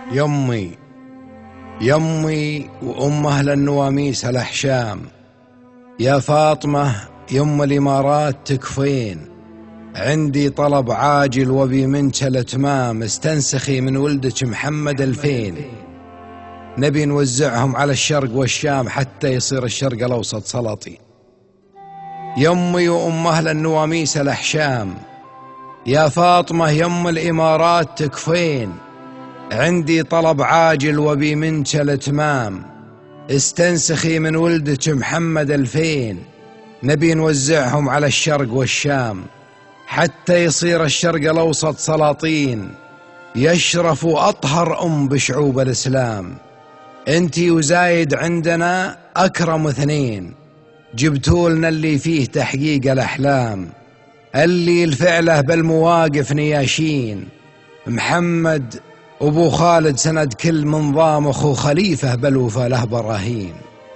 يمي يمي وأم أهل النواميس الأحشام، يا فاطمة يم الإمارات تكفين، عندي طلب عاجل وبي منك الاتمام، استنسخي من ولدك محمد 2000، نبي نوزعهم على الشرق والشام حتى يصير الشرق الأوسط سلطين. يمي وأم أهل النواميس الأحشام، يا فاطمة يم الإمارات تكفين، عندي طلب عاجل وبي منك الاتمام، استنسخي من ولدك محمد 2000، نبي نوزعهم على الشرق والشام حتى يصير الشرق الأوسط سلاطين، يشرف أطهر بشعوب الإسلام، انتي وزايد عندنا أكرم اثنين، جبتولنا اللي فيه تحقيق الأحلام، اللي الفعله بالمواقف نياشين، محمد أبو خالد سند كل منظام، أخو خليفة بالوفا له براهين.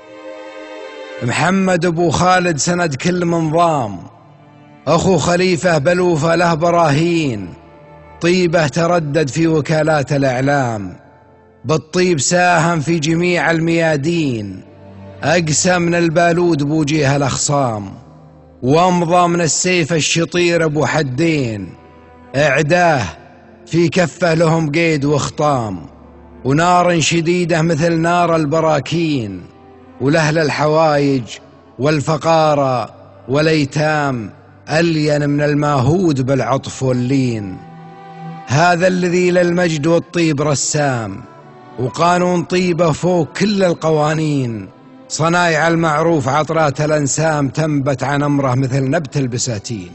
محمد أبو خالد سند كل منظام، أخو خليفة بالوفا له براهين، طيبه تردد في وكالات الإعلام، بالطيب ساهم في جميع الميادين، أقسى من البالود بوجيه الأخصام، وامضى من السيف الشطير أبو حدين، إعداه في كفه لهم قيد وخطام، ونار شديدة مثل نار البراكين، ولأهل الحوايج والفقارة والأيتام ألين من الماهود بالعطف واللين. هذا الذي للمجد والطيب رسام، وقانون طيبه فوق كل القوانين، صنايع المعروف عطرات الأنسام تنبت عن أمره مثل نبت البساتين.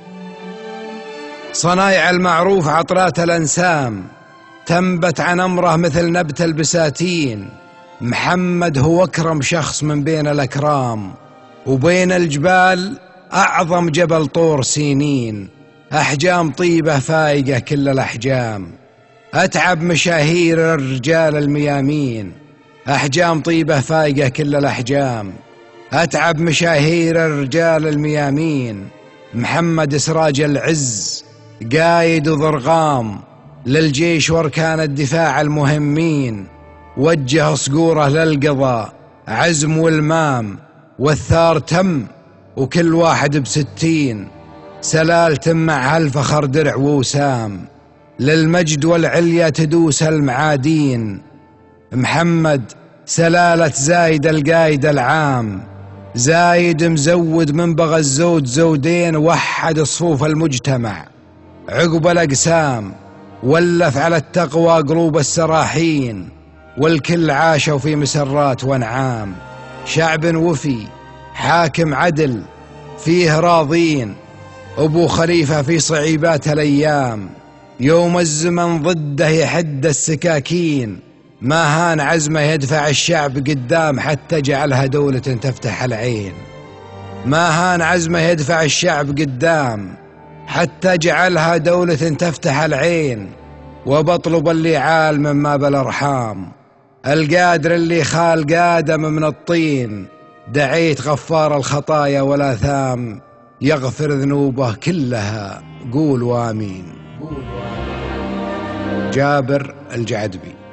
صنايع المعروف عطرات الأنسام تنبت عن أمره مثل نبت البساتين، محمد هو أكرم شخص من بين الأكرام، وبين الجبال أعظم جبل طور سينين، أحجام طيبة فايقة كل الأحجام، أتعب مشاهير الرجال الميامين، أحجام طيبة فايقة كل الأحجام، أتعب مشاهير الرجال الميامين، محمد سراج العز قايد وضرغام للجيش واركان الدفاع المهمين، وجه صقوره للقضاء عزم والمام، والثار تم وكل واحد ب60، سلالة مع هالفخر درع ووسام، للمجد والعليا تدوس المعادين، محمد سلالة زايد القايد العام، زايد مزود من بغى الزود زودين، وحد صفوف المجتمع عقب الأقسام، ولف على التقوى قلوب السراحين، والكل عاشوا في مسرات وانعام، شعب وفي حاكم عدل فيه راضين، أبو خليفة في صعيبات الأيام، يوم الزمن ضده يحد السكاكين، ما هان عزمه يدفع الشعب قدام حتى جعلها دولة تفتح العين، ما هان عزمه يدفع الشعب قدام حتى جعلها دولة تفتح العين، وبطلب اللي عال من ما بالأرحام، القادر اللي خال قادم من الطين، دعيت غفار الخطايا والآثام يغفر ذنوبه كلها، قولوا آمين. جابر الجعدبي.